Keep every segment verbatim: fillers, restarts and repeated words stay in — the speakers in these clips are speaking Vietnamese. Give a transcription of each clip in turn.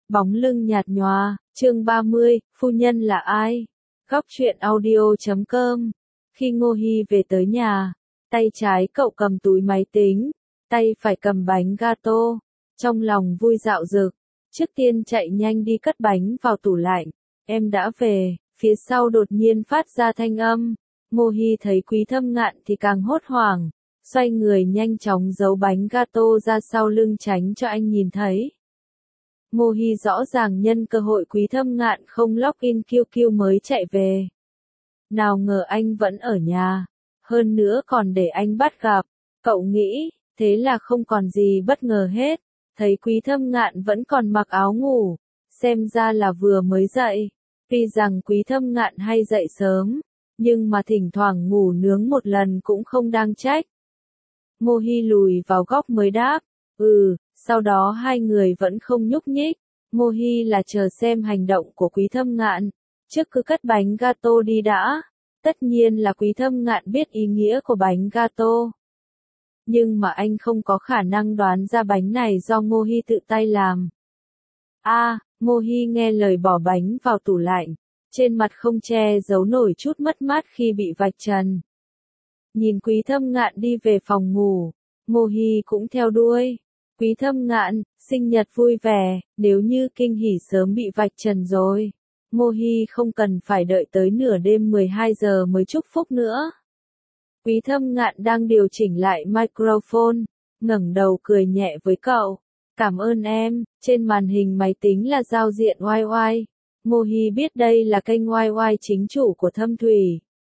Bóng lưng nhạt nhòa, chương ba mươi, phu nhân là ai? Góc truyện audio chấm com. Khi Ngô Hi về tới nhà, tay trái cậu cầm túi máy tính, tay phải cầm bánh gato, trong lòng vui dạo dực. Trước tiên chạy nhanh đi cất bánh vào tủ lạnh. Em đã về, phía sau đột nhiên phát ra thanh âm. Ngô Hi thấy Quý Thâm Ngạn thì càng hốt hoảng, xoay người nhanh chóng giấu bánh gato ra sau lưng tránh cho anh nhìn thấy. Ngô Hi rõ ràng nhân cơ hội Quý Thâm Ngạn không login Q Q mới chạy về. Nào ngờ anh vẫn ở nhà, hơn nữa còn để anh bắt gặp. Cậu nghĩ, thế là không còn gì bất ngờ hết. Thấy Quý Thâm Ngạn vẫn còn mặc áo ngủ, xem ra là vừa mới dậy. Tuy rằng Quý Thâm Ngạn hay dậy sớm, nhưng mà thỉnh thoảng ngủ nướng một lần cũng không đáng trách. Ngô Hi lùi vào góc mới đáp, ừ, sau đó hai người vẫn không nhúc nhích. Ngô Hi là chờ xem hành động của Quý Thâm Ngạn, trước cứ cất bánh gato đi đã. Tất nhiên là Quý Thâm Ngạn biết ý nghĩa của bánh gato. Nhưng mà anh không có khả năng đoán ra bánh này do Ngô Hi tự tay làm. A, à, Ngô Hi nghe lời bỏ bánh vào tủ lạnh, trên mặt không che giấu nổi chút mất mát khi bị vạch trần. Nhìn Quý Thâm Ngạn đi về phòng ngủ, Ngô Hi cũng theo đuôi. Quý Thâm Ngạn, sinh nhật vui vẻ, nếu như kinh hỉ sớm bị vạch trần rồi. Ngô Hi không cần phải đợi tới nửa đêm mười hai giờ mới chúc phúc nữa. Quý Thâm Ngạn đang điều chỉnh lại microphone, ngẩng đầu cười nhẹ với cậu. Cảm ơn em, trên màn hình máy tính là giao diện oai oai. Ngô Hi biết đây là kênh oai oai chính chủ của Thâm Thủy.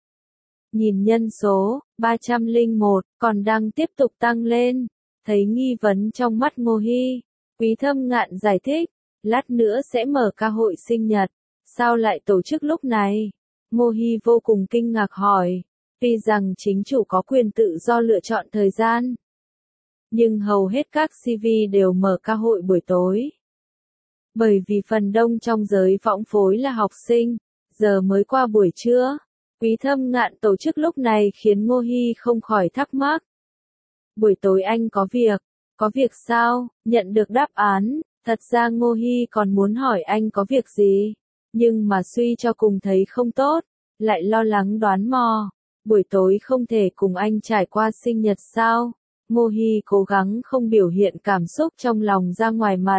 Nhìn nhân số, ba trăm lẻ một, còn đang tiếp tục tăng lên. Thấy nghi vấn trong mắt Ngô Hi, Quý Thâm Ngạn giải thích, lát nữa sẽ mở ca hội sinh nhật. Sao lại tổ chức lúc này? Ngô Hi vô cùng kinh ngạc hỏi. Tuy rằng chính chủ có quyền tự do lựa chọn thời gian, nhưng hầu hết các xê vê đều mở ca hội buổi tối. Bởi vì phần đông trong giới võng phối là học sinh, giờ mới qua buổi trưa. Quý Thâm Ngạn tổ chức lúc này khiến Ngô Hi không khỏi thắc mắc. Buổi tối anh có việc, có việc sao? Nhận được đáp án, thật ra Ngô Hi còn muốn hỏi anh có việc gì, nhưng mà suy cho cùng thấy không tốt, lại lo lắng đoán mò. Buổi tối không thể cùng anh trải qua sinh nhật sao? Ngô Hi cố gắng không biểu hiện cảm xúc trong lòng ra ngoài mặt.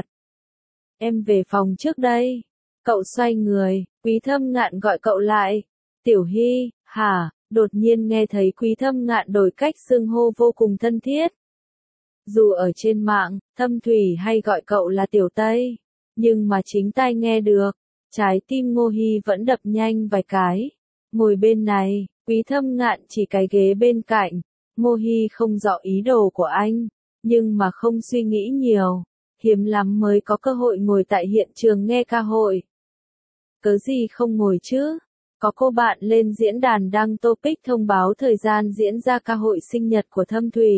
Em về phòng trước đây. Cậu xoay người, Quý Thâm Ngạn gọi cậu lại. Tiểu Hi, hả? Đột nhiên nghe thấy Quý Thâm Ngạn đổi cách xưng hô vô cùng thân thiết. Dù ở trên mạng, Thâm Thủy hay gọi cậu là Tiểu Tây, nhưng mà chính tai nghe được, trái tim Ngô Hi vẫn đập nhanh vài cái. Ngồi bên này, Quý Thâm Ngạn chỉ cái ghế bên cạnh. Ngô Hi không rõ ý đồ của anh, nhưng mà không suy nghĩ nhiều, hiếm lắm mới có cơ hội ngồi tại hiện trường nghe ca hội. Cớ gì không ngồi chứ? Có cô bạn lên diễn đàn đăng topic thông báo thời gian diễn ra ca hội sinh nhật của Thâm Thủy.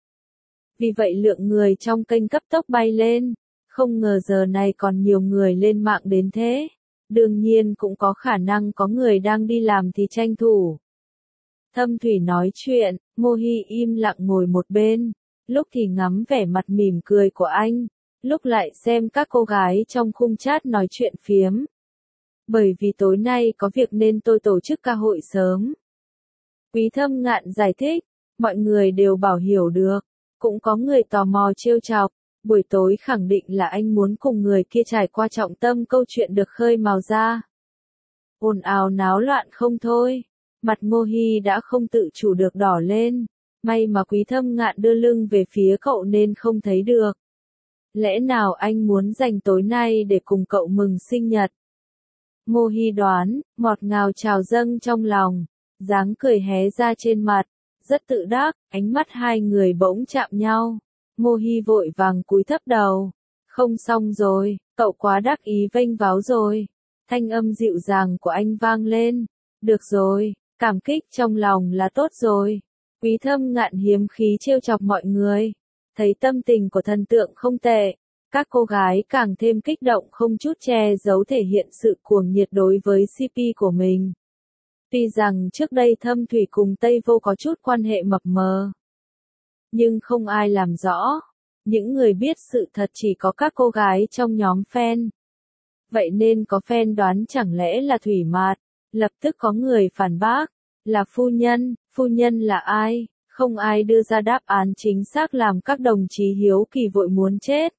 Vì vậy lượng người trong kênh cấp tốc bay lên, không ngờ giờ này còn nhiều người lên mạng đến thế. Đương nhiên cũng có khả năng có người đang đi làm thì tranh thủ. Thâm Thủy nói chuyện, Ngô Hi im lặng ngồi một bên, lúc thì ngắm vẻ mặt mỉm cười của anh, lúc lại xem các cô gái trong khung chat nói chuyện phiếm. Bởi vì tối nay có việc nên tôi tổ chức ca hội sớm. Quý Thâm Ngạn giải thích, mọi người đều bảo hiểu được, cũng có người tò mò trêu chọc. Buổi tối khẳng định là anh muốn cùng người kia trải qua trọng tâm câu chuyện được khơi mào ra. Ồn ào náo loạn không thôi. Mặt Ngô Hi đã không tự chủ được đỏ lên. May mà Quý Thâm Ngạn đưa lưng về phía cậu nên không thấy được. Lẽ nào anh muốn dành tối nay để cùng cậu mừng sinh nhật? Ngô Hi đoán, ngọt ngào trào dâng trong lòng, dáng cười hé ra trên mặt, rất tự đắc, ánh mắt hai người bỗng chạm nhau. Ngô Hi vội vàng cúi thấp đầu. Không xong rồi, cậu quá đắc ý vênh váo rồi. Thanh âm dịu dàng của anh vang lên. Được rồi, cảm kích trong lòng là tốt rồi. Quý Thâm Ngạn hiếm khí trêu chọc mọi người. Thấy tâm tình của thần tượng không tệ, các cô gái càng thêm kích động không chút che giấu thể hiện sự cuồng nhiệt đối với xê pê của mình. Tuy rằng trước đây Thâm Thủy cùng Tây Vô có chút quan hệ mập mờ, nhưng không ai làm rõ. Những người biết sự thật chỉ có các cô gái trong nhóm fan. Vậy nên có fan đoán chẳng lẽ là Thủy Mạt, lập tức có người phản bác, là phu nhân, phu nhân là ai? Không ai đưa ra đáp án chính xác làm các đồng chí hiếu kỳ vội muốn chết.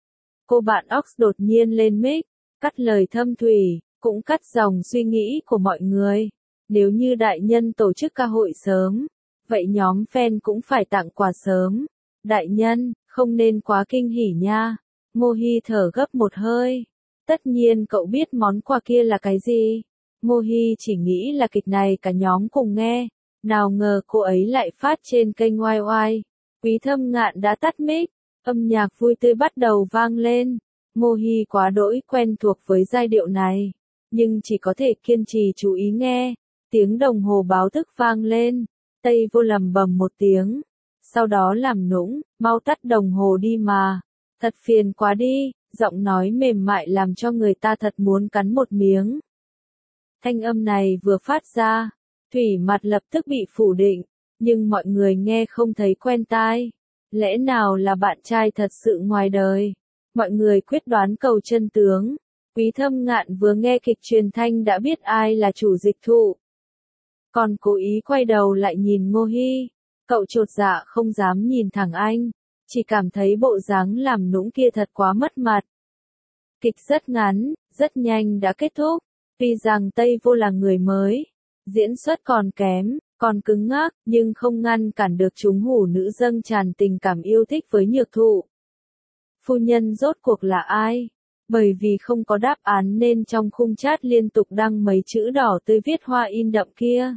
Cô bạn Ox đột nhiên lên mic, cắt lời Thâm Thủy, cũng cắt dòng suy nghĩ của mọi người. Nếu như đại nhân tổ chức ca hội sớm, vậy nhóm fan cũng phải tặng quà sớm. Đại nhân, không nên quá kinh hỉ nha. Ngô Hi thở gấp một hơi. Tất nhiên cậu biết món quà kia là cái gì. Ngô Hi chỉ nghĩ là kịch này cả nhóm cùng nghe. Nào ngờ cô ấy lại phát trên kênh oai oai. Quý Thâm Ngạn đã tắt mic, âm nhạc vui tươi bắt đầu vang lên. Ngô Hi quá đỗi quen thuộc với giai điệu này, nhưng chỉ có thể kiên trì chú ý nghe. Tiếng đồng hồ báo thức vang lên, Tây Vô lầm bầm một tiếng, sau đó làm nũng, mau tắt đồng hồ đi mà, thật phiền quá đi, giọng nói mềm mại làm cho người ta thật muốn cắn một miếng. Thanh âm này vừa phát ra, Thủy Mặt lập tức bị phủ định, nhưng mọi người nghe không thấy quen tai. Lẽ nào là bạn trai thật sự ngoài đời? Mọi người quyết đoán cầu chân tướng. Quý Thâm Ngạn vừa nghe kịch truyền thanh đã biết ai là chủ dịch thụ. Còn cố ý quay đầu lại nhìn Ngô Hi. Cậu chột dạ không dám nhìn thẳng anh. Chỉ cảm thấy bộ dáng làm nũng kia thật quá mất mặt. Kịch rất ngắn, rất nhanh đã kết thúc. Tuy rằng Tây Vô là người mới, diễn xuất còn kém, còn cứng ngắc, nhưng không ngăn cản được chúng hủ nữ dâng tràn tình cảm yêu thích với nhược thụ. Phu nhân rốt cuộc là ai? Bởi vì không có đáp án nên trong khung chat liên tục đăng mấy chữ đỏ tươi viết hoa in đậm kia.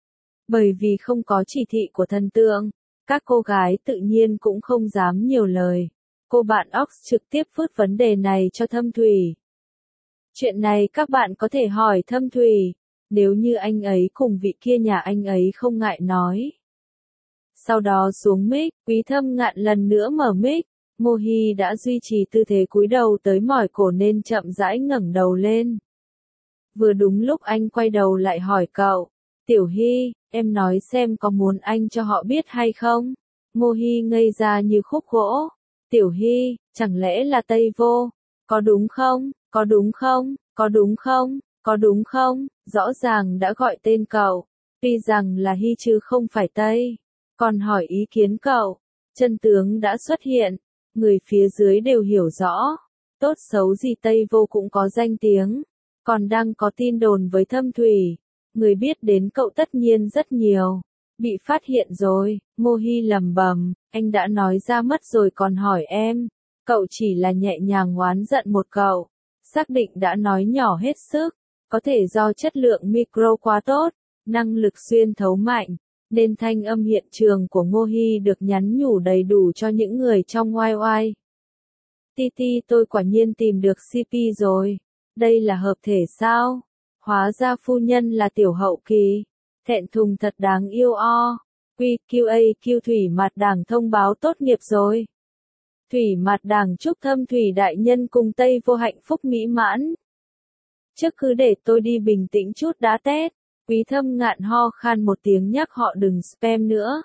Bởi vì không có chỉ thị của thần tượng, các cô gái tự nhiên cũng không dám nhiều lời. Cô bạn Ox trực tiếp phớt vấn đề này cho Thâm Thủy. Chuyện này các bạn có thể hỏi Thâm Thủy, nếu như anh ấy cùng vị kia nhà anh ấy không ngại nói. Sau đó xuống mic, Quý Thâm Ngạn lần nữa mở mic. Ngô Hi đã duy trì tư thế cúi đầu tới mỏi cổ nên chậm rãi ngẩng đầu lên. Vừa đúng lúc anh quay đầu lại hỏi cậu, Tiểu Hi, em nói xem có muốn anh cho họ biết hay không? Ngô Hi ngây ra như khúc gỗ. Tiểu Hi, chẳng lẽ là Tây Vô? Có đúng không? Có đúng không? Có đúng không? Có đúng không? Rõ ràng đã gọi tên cậu. Tuy rằng là Hi chứ không phải Tây. Còn hỏi ý kiến cậu. Chân tướng đã xuất hiện. Người phía dưới đều hiểu rõ. Tốt xấu gì Tây Vô cũng có danh tiếng. Còn đang có tin đồn với Thâm Thủy. Người biết đến cậu tất nhiên rất nhiều. Bị phát hiện rồi, Ngô Hi lầm bầm, anh đã nói ra mất rồi còn hỏi em. Cậu chỉ là nhẹ nhàng oán giận một cậu. Xác định đã nói nhỏ hết sức. Có thể do chất lượng micro quá tốt, năng lực xuyên thấu mạnh, nên thanh âm hiện trường của Ngô Hi được nhắn nhủ đầy đủ cho những người trong oai oai. Titi tôi quả nhiên tìm được xê pê rồi. Đây là hợp thể sao? Hóa ra phu nhân là tiểu hậu kỳ. Thẹn thùng thật đáng yêu o. Quy quy a quy Thủy Mặt Đảng thông báo tốt nghiệp rồi. Thủy Mặt Đảng chúc Thâm Thủy đại nhân cùng Tây Vô hạnh phúc mỹ mãn. Trước cứ để tôi đi bình tĩnh chút đã Tết. Quý Thâm Ngạn ho khan một tiếng nhắc họ đừng spam nữa.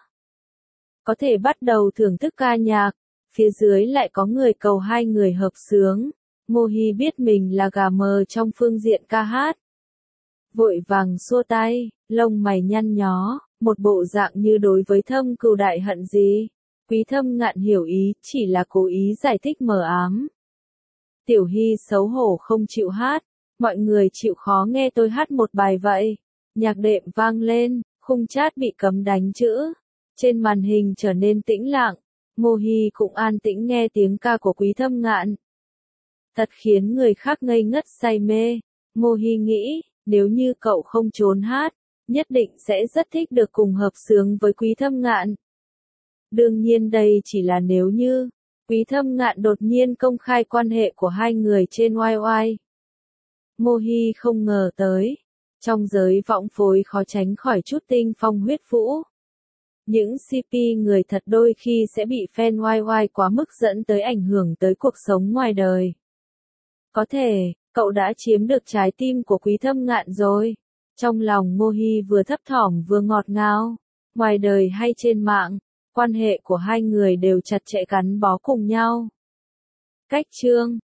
Có thể bắt đầu thưởng thức ca nhạc. Phía dưới lại có người cầu hai người hợp xướng. Ngô Hi biết mình là gà mờ trong phương diện ca hát. Vội vàng xua tay, lông mày nhăn nhó, một bộ dạng như đối với Thâm Cừu đại hận gì. Quý Thâm Ngạn hiểu ý, chỉ là cố ý giải thích mờ ám. Tiểu Hi xấu hổ không chịu hát, mọi người chịu khó nghe tôi hát một bài vậy. Nhạc đệm vang lên, khung chat bị cấm đánh chữ. Trên màn hình trở nên tĩnh lặng, Ngô Hi cũng an tĩnh nghe tiếng ca của Quý Thâm Ngạn. Thật khiến người khác ngây ngất say mê. Ngô Hi nghĩ, nếu như cậu không trốn hát, nhất định sẽ rất thích được cùng hợp xướng với Quý Thâm Ngạn. Đương nhiên đây chỉ là nếu như, Quý Thâm Ngạn đột nhiên công khai quan hệ của hai người trên oai oai. Ngô Hi không ngờ tới, trong giới võng phối khó tránh khỏi chút tinh phong huyết vũ. Những xê pê người thật đôi khi sẽ bị fan oai oai quá mức dẫn tới ảnh hưởng tới cuộc sống ngoài đời. Có thể, cậu đã chiếm được trái tim của Quý Thâm Ngạn rồi. Trong lòng Ngô Hi vừa thấp thỏm vừa ngọt ngào. Ngoài đời hay trên mạng, quan hệ của hai người đều chặt chẽ gắn bó cùng nhau. Cách chương